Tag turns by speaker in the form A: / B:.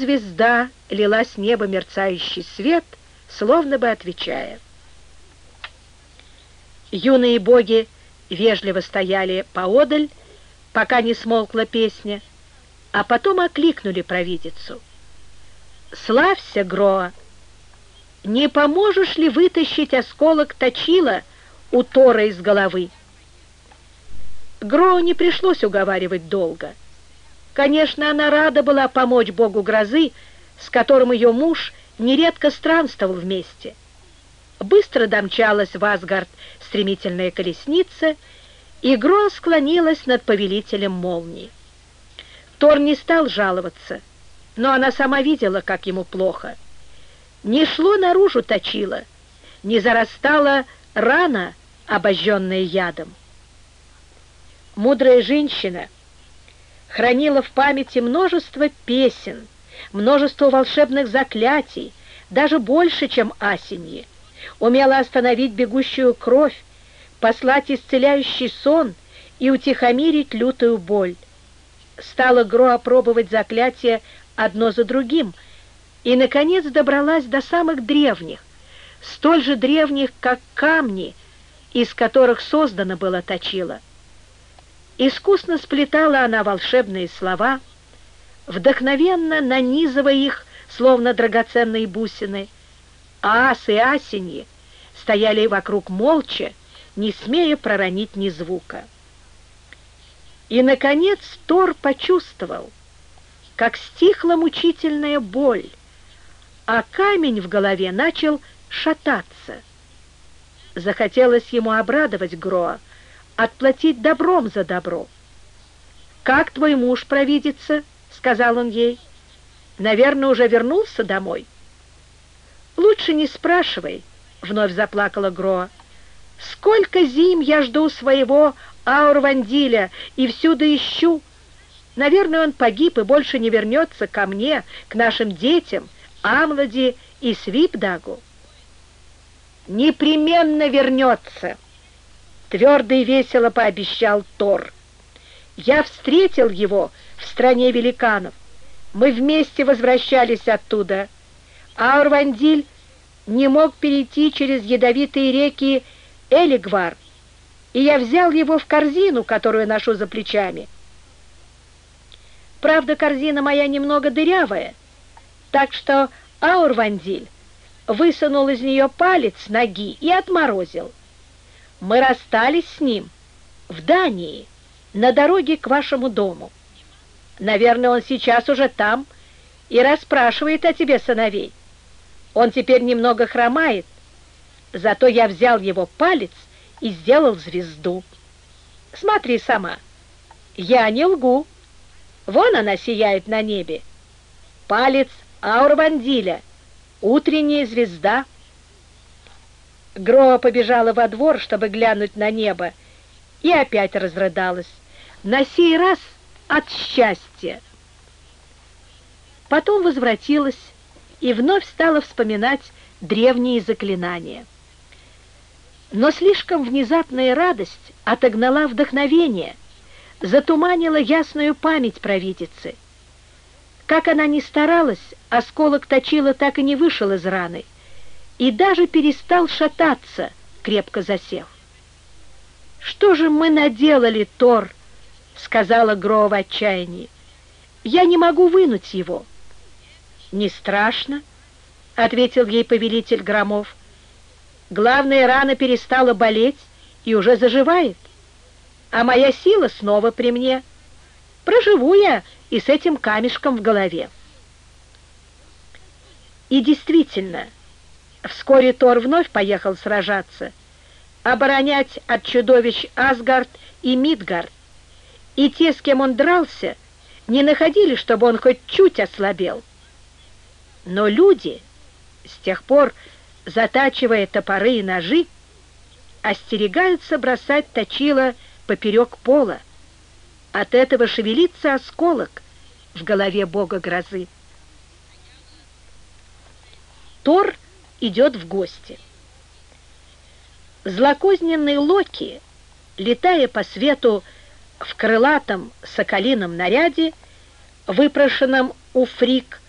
A: звезда лила с неба мерцающий свет, словно бы отвечая. Юные боги вежливо стояли поодаль, пока не смолкла песня, а потом окликнули провидицу. «Славься, Гроа! Не поможешь ли вытащить осколок точила у Тора из головы?» Гроу не пришлось уговаривать долго. Конечно, она рада была помочь богу грозы, с которым ее муж нередко странствовал вместе. Быстро домчалась в Асгард стремительная колесница, и Гроа склонилась над повелителем молний. Тор не стал жаловаться, но она сама видела, как ему плохо. Не шло наружу точило, не зарастала рана, обожженная ядом. Мудрая женщина хранила в памяти множество песен, множество волшебных заклятий, даже больше, чем Асиньи. Умела остановить бегущую кровь, послать исцеляющий сон и утихомирить лютую боль. Стала Гроа пробовать заклятия одно за другим, и, наконец, добралась до самых древних, столь же древних, как камни, из которых создано было точило. Искусно сплетала она волшебные слова, вдохновенно нанизывая их, словно драгоценные бусины. Аас и Асиньи стояли вокруг молча, не смея проронить ни звука. И, наконец, Тор почувствовал, как стихла мучительная боль, а камень в голове начал шататься. Захотелось ему обрадовать Гроа, отплатить добром за добро. «Как твой муж, провидица?» — сказал он ей. «Наверное, уже вернулся домой?» «Лучше не спрашивай», — вновь заплакала Гроа. «Сколько зим я жду своего Аурвандиля и всюду ищу. Наверное, он погиб и больше не вернется ко мне, к нашим детям, Амлади и Свипдагу». «Непременно вернется», — твердо и весело пообещал Тор. «Я встретил его в стране великанов. Мы вместе возвращались оттуда. Аурвандиль не мог перейти через ядовитые реки Элигвар, и я взял его в корзину, которую ношу за плечами. Правда, корзина моя немного дырявая, так что Аурвандиль высунул из нее палец ноги и отморозил. Мы расстались с ним в Дании, на дороге к вашему дому. Наверное, он сейчас уже там и расспрашивает о тебе сыновей. Он теперь немного хромает, зато я взял его палец и сделал звезду. Смотри сама, я не лгу. Вон она сияет на небе. Палец Аурвандиля, утренняя звезда». Гроа побежала во двор, чтобы глянуть на небо, и опять разрыдалась, на сей раз от счастья. Потом возвратилась и вновь стала вспоминать древние заклинания. Но слишком внезапная радость отогнала вдохновение, затуманила ясную память провидицы. Как она ни старалась, осколок точила так и не вышел из раны, и даже перестал шататься, крепко засев. «Что же мы наделали, Тор?» — сказала Гроа в отчаянии. «Я не могу вынуть его». «Не страшно», — ответил ей повелитель громов. «Главная рана перестала болеть и уже заживает, а моя сила снова при мне. Проживу я и с этим камешком в голове». И действительно, вскоре Тор вновь поехал сражаться, оборонять от чудовищ Асгард и Мидгард, и те, с кем он дрался, не находили, чтобы он хоть чуть ослабел. Но люди, с тех пор затачивая топоры и ножи, остерегаются бросать точило поперек пола. От этого шевелится осколок в голове бога грозы. Тор идет в гости. Злокозненный Локи, летая по свету в крылатом соколином наряде, выпрошенном у Фрик,